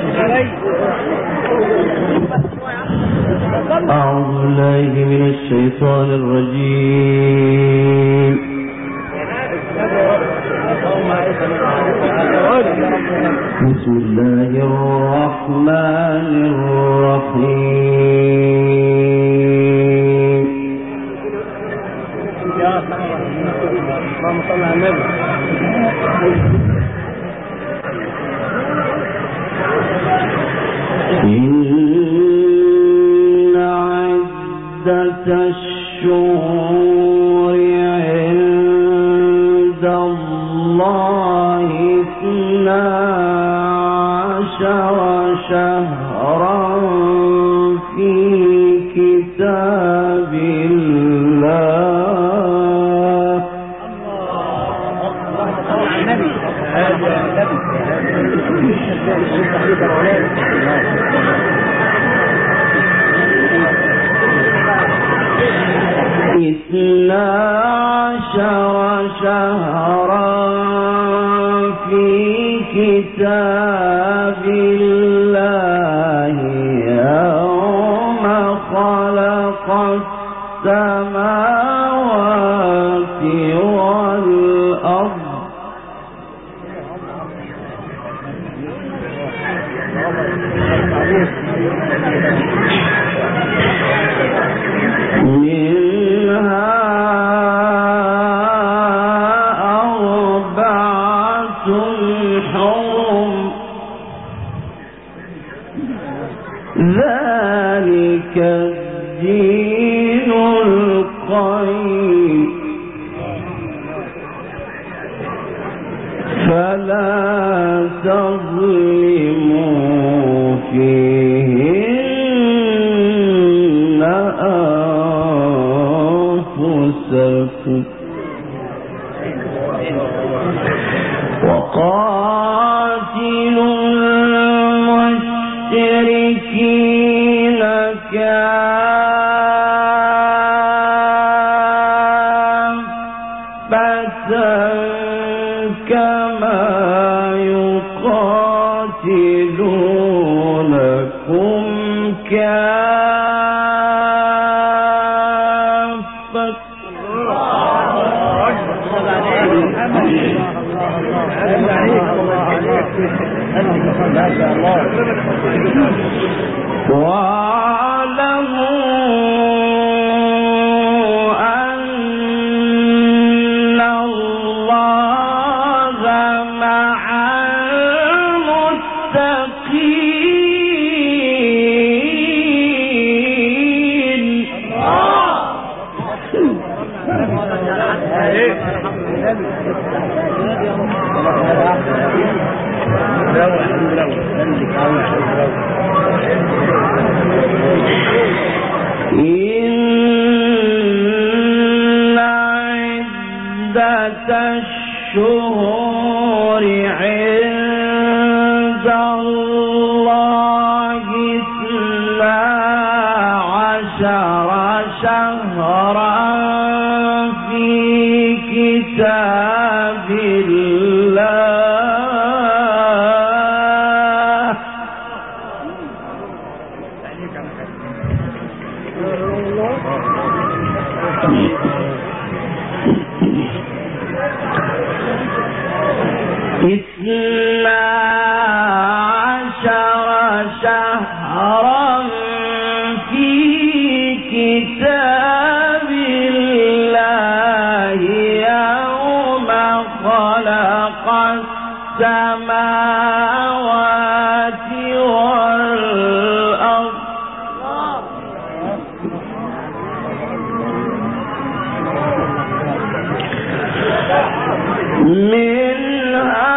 أعوذ بالله من الشيطان الرجيم. بسم الله الرحمن الرحيم. اللهم صل على النبي. إن عدة الشهور عند الله 12 شهرا في كتاب الله. اثنا عشر شهرا في كتاب الله يوم خلق السماوات والأرض منها 4 حرم ذلك الدين القيم فلا تظلموا فيهن أنفسكم وقاتلوا المشركين كافة كما يقاتلونكم كافة واعلموا أن الله مع المتقين. إن عدة الشهور عند الله 12 شهرا في كتاب الله شهرا في كتاب الله يوم خلق السماوات والأرض منها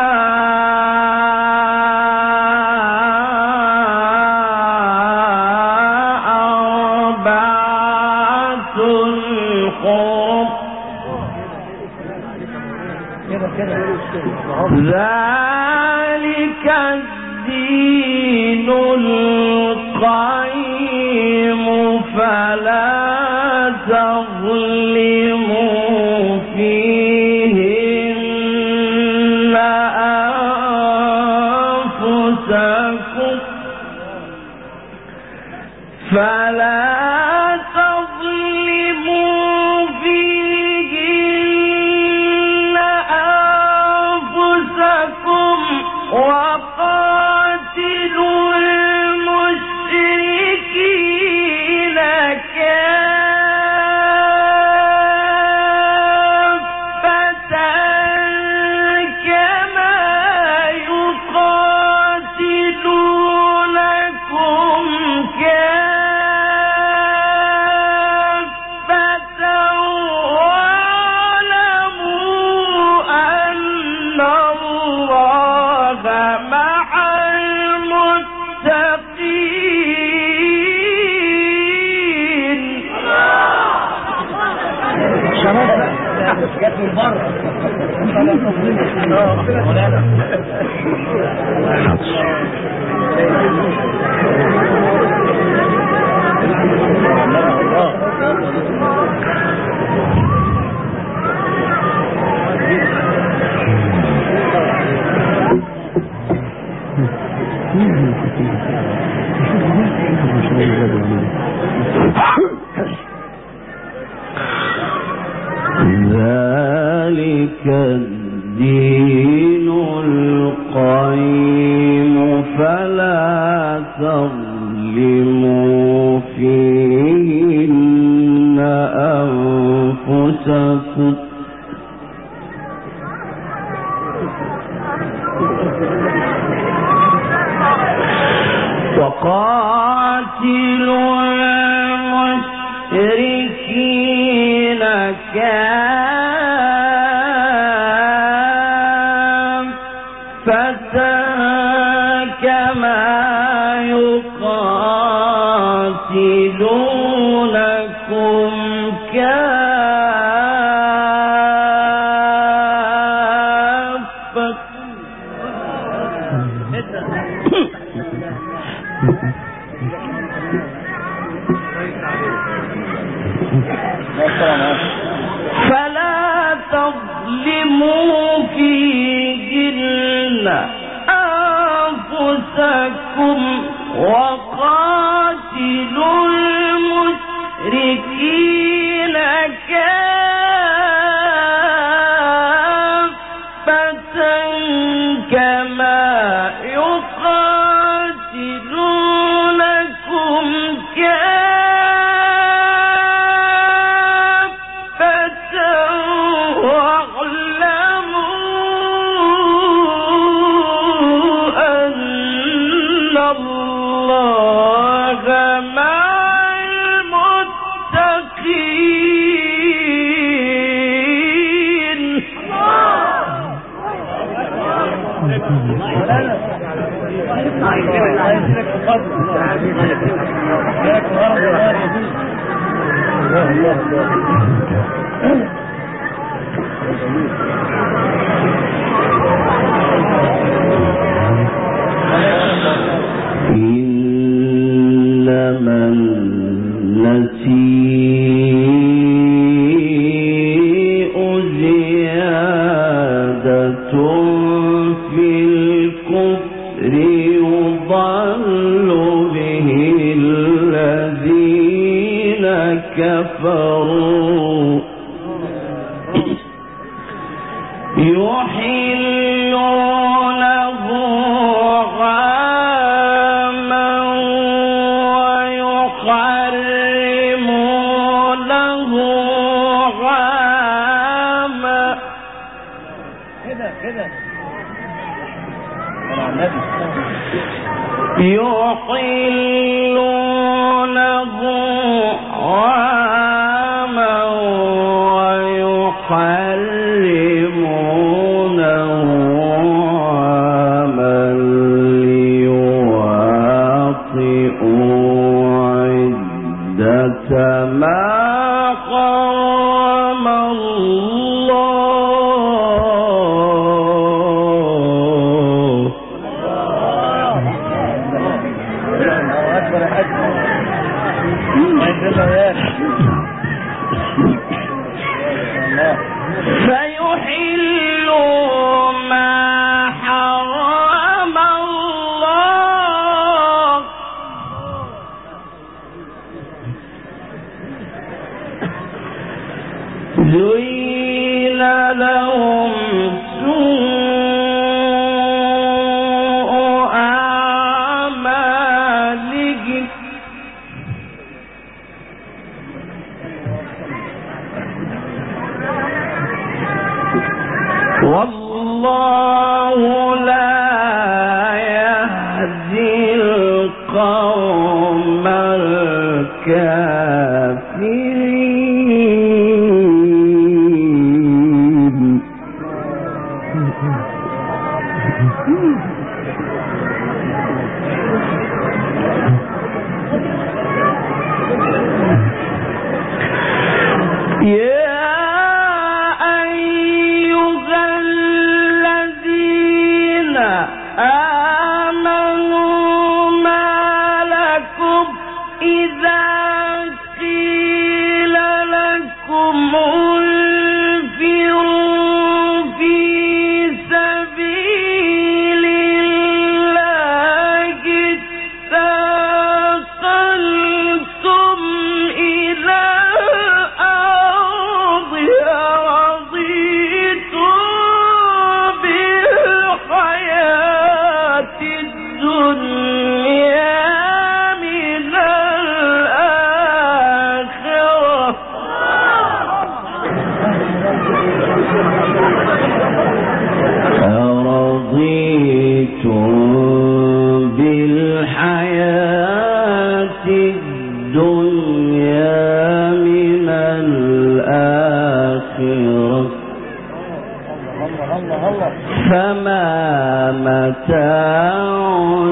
4 حرم ذلك الدين القيم فلا تظلموا فيهن أنفسكم أنفسكم فلا تظلموا فيهن أنفسكم وقاتلوا المشركين كافة كما يقاتلونكم كافة واعلموا أن الله مع المتقين. جت من بره ذلك الدين القيم فلا تظلموا فيهن أنفسكم وقاتلوا المشركين كافة كما يقاتلونكم كافة فلا تظلموا فيهن أنفسكم وقاتلوا المشركين كافة كما يقاتلونكم كافة واعلموا أن الله مع المتقين. إنما النسيء زيادة في الكفر يضل به الذين كفروا يحلونه عاما ويحرمونه عاما يحلونه عاما ويحرمونه عاما ليواطئوا عدة ما حرم الله. فما متاع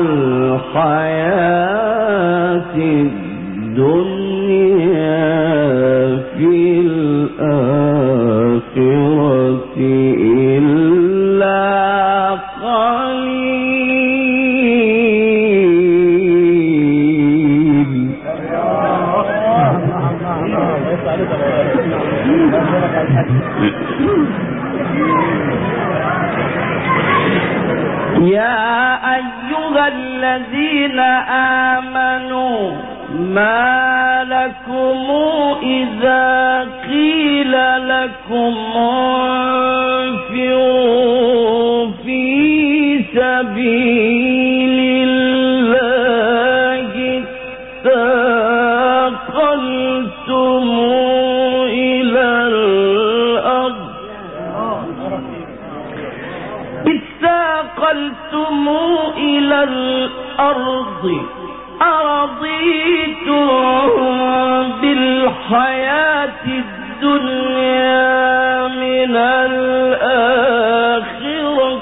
الحياة الدنيا في الآخرة إلا قليل. يا أيها الذين آمنوا ما لكم إذا قيل لكم انفروا في سبيل الله اثاقلتم إلى الأرض أرضيتم بالحياة الدنيا من الآخرة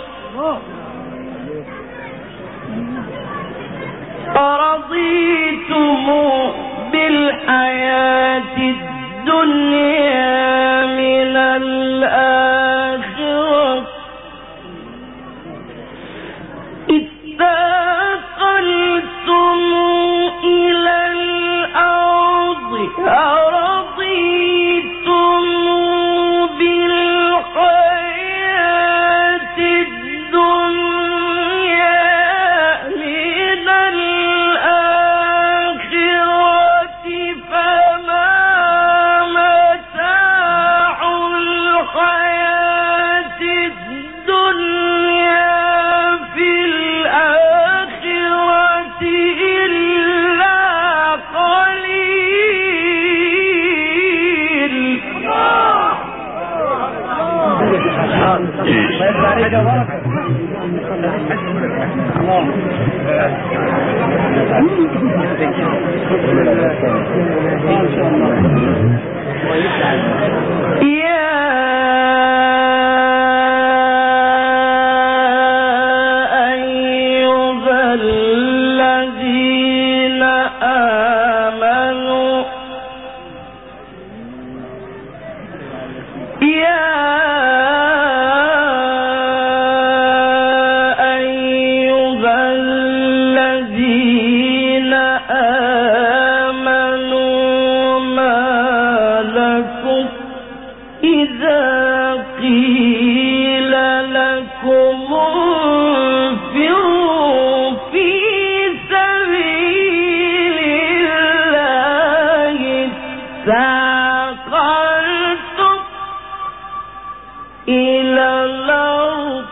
أرضيتم بالحياة الدنيا من الآخرة اتقلتم إلى الأرض أرضيتم بالحياة الدنيا من الآخرة فما متاع الحياة الدنيا في الآخرة إلا قليل. يا أيها الذين آمنوا ما لكم إذا قيل لكم انفروا في سبيل الله اثاقلتم إلى الأرض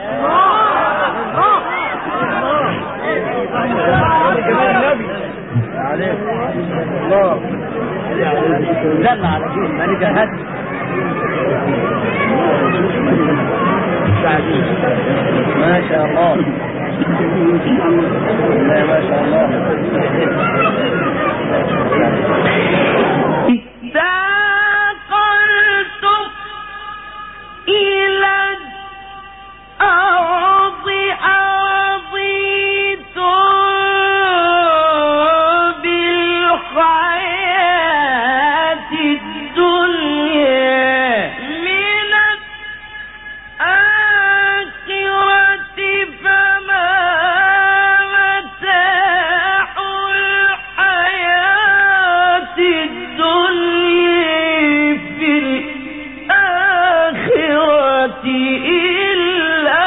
دل على شيء مالي جهد ما شاء الله ما شاء الله اتقلتم إلى الأرض أرضيتم بالحياة الدنيا من الآخرة فما متاع الحياة الدنيا في الآخرة إلا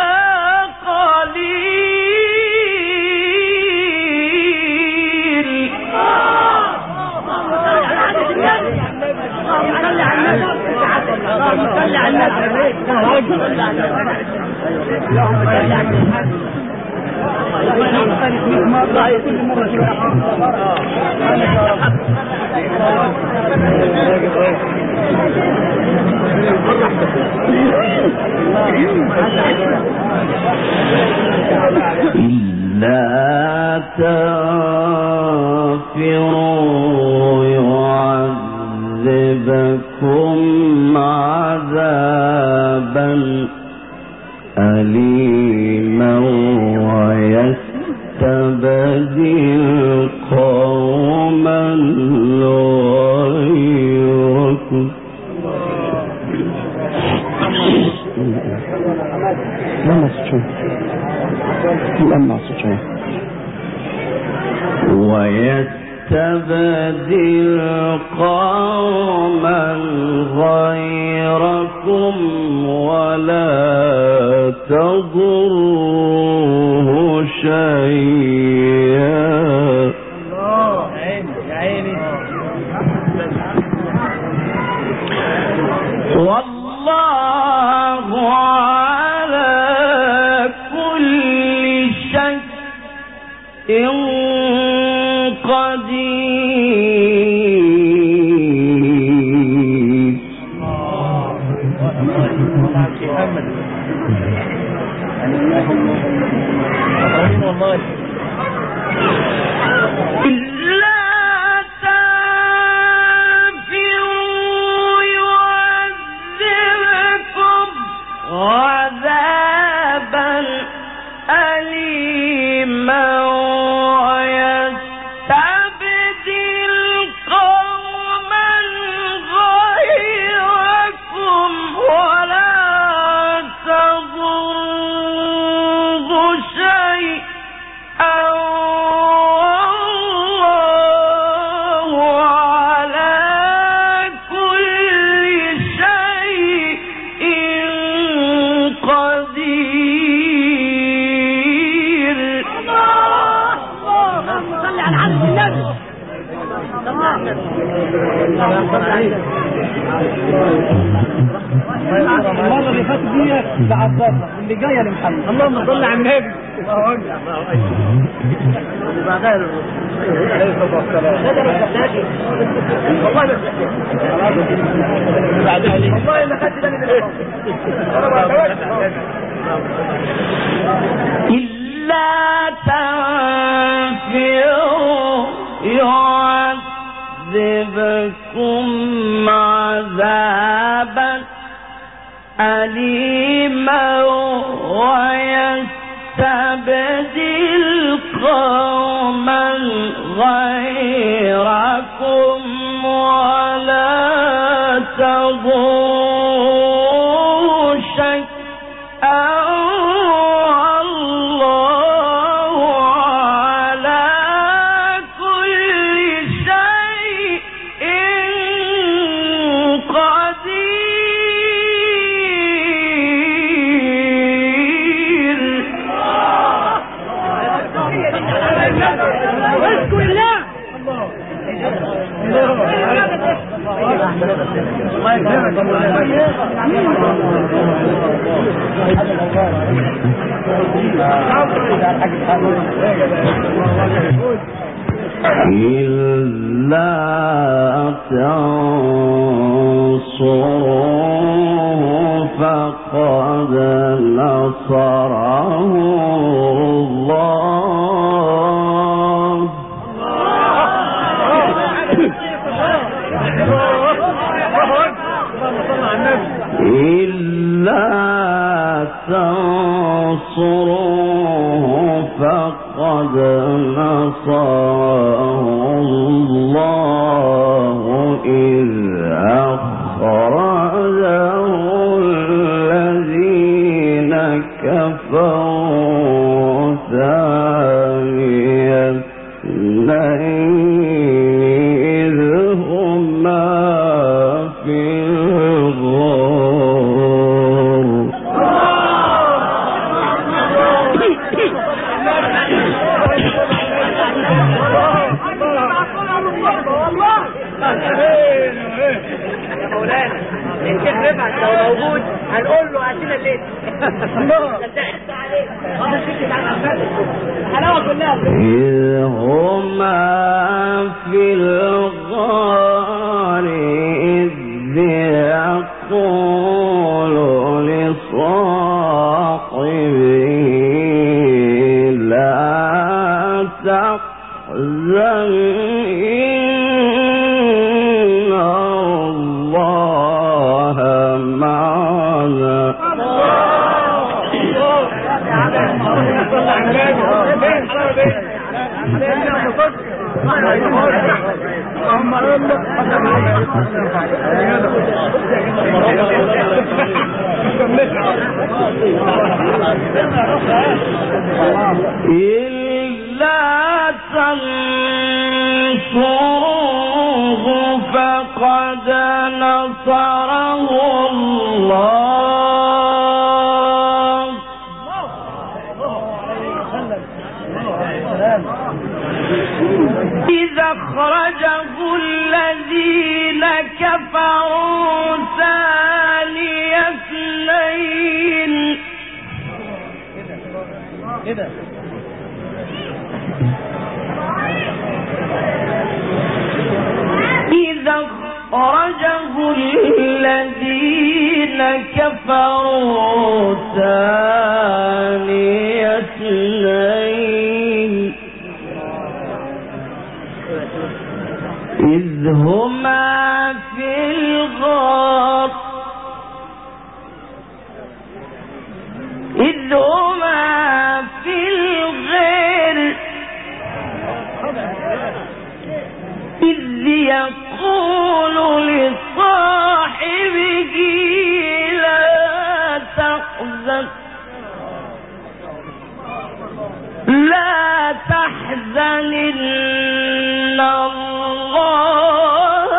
قليل. إلا تغفروا يعذبكم عذابا أليما ويستبدل قوما غيركم ويستبدل قوما غيركم ولا تضروه شيئا. والله على كل شيء قدير. إلا تنفروا يعذبكم عذابا أليما ويستبدل قوما غيركم ولا تضروه شيئا والله على كل شيء قدير. اللهم صل على عبد النبي. المرة اللي فاتت دي لعباسة اللي جاية لمحمد. اللهم صل على النبي. الله أكبر. والله ما خدت بالي من إلا تنفروا يعذبكم عذابا أليما ويستبدل قوما غيركم ولا تضروه شيئا والله على كل شيء قدير. اذكر الله. إلا تنصروه فقد نصره الله. إلا تنصروه فقد نصره الله إذ أخرجه الذين كفروا ثاني اثنين إذ هما في الغار. يا مولانا الشيخ رفعت لو موجود هنقول له عشان ليه إذ هما في الغار إذ يقول لصاحبه لا تحزن إن الله معنا. إلا تنصروه فقد نصره الله إذا أخرجه الذين كفروا ثاني اثنين إذا أخرجه الذين كفروا ثاني اثنين إذ هما في الغار إذ يقول لصاحبه لا تحزن إن الله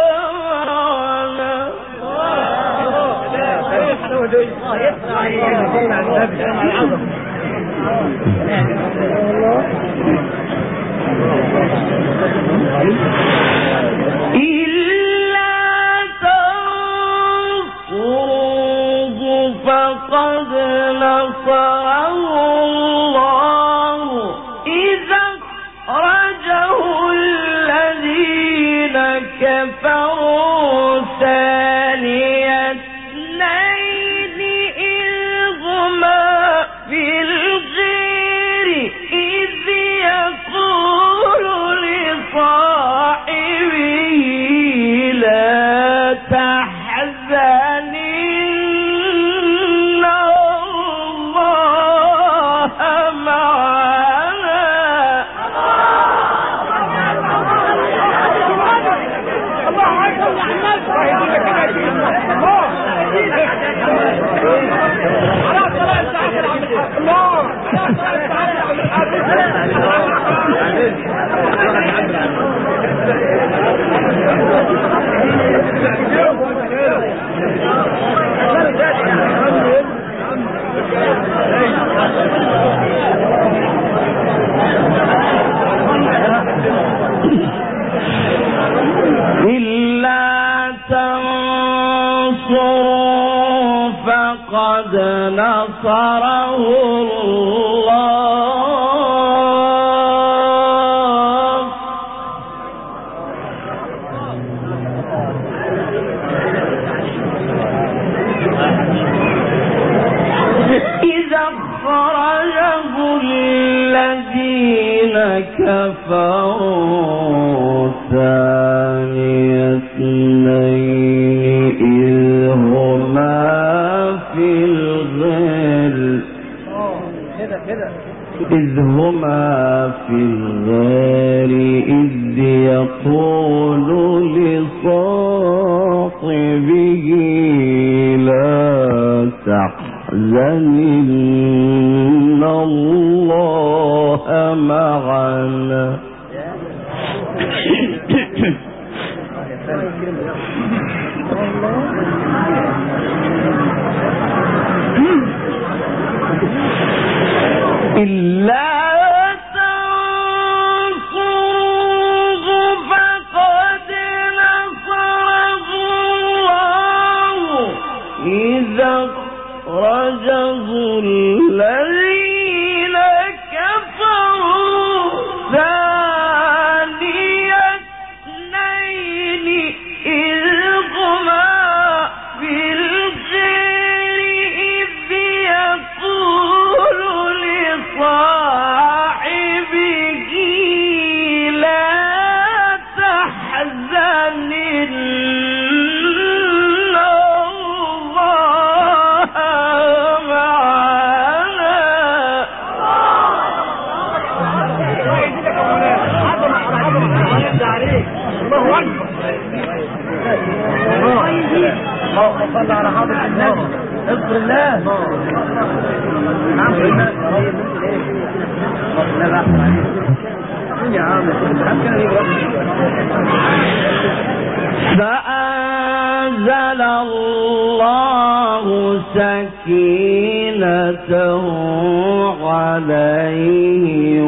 إلا تنصروه فقد نصره الله إذا أخرجه الذين كفروا ثاني اثنين إذ هما في الغار إذ يقول لصاحبه لا تحزن إن الله معنا إلا تنصروا فقد نصره الله إذا أخرجه الذين كفروا ثاني اثنين إذ هما في الغار إذ يقول لصاحبه لا تحزن إن الله معنا إلا تنصروه فقد نصره الله إذا أخرجه الذين كفروا ثاني اثنين إذ هما في الغار إذ يقول لصاحبه عليك الله اكبر. اللهم صل على حضرة النبي. اذكر الله. نعم يا عم فأنزل الله سكينته عليه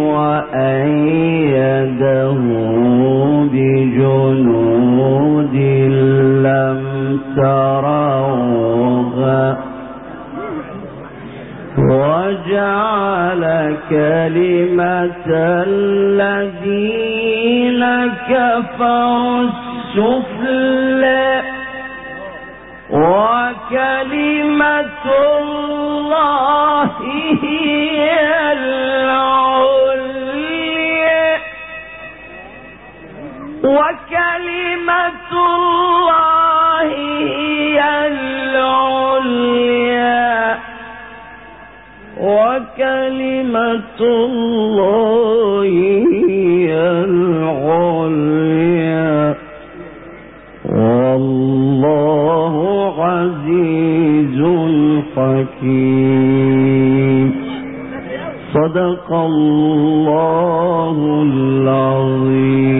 وأيده بجنود لم تروها وجعل كلمة الذين كفروا السفلى وكلمة الله هي العليا وكلمة الله هي العليا وكلمة الله هي العليا والله عزيز حكيم. صدق الله العظيم.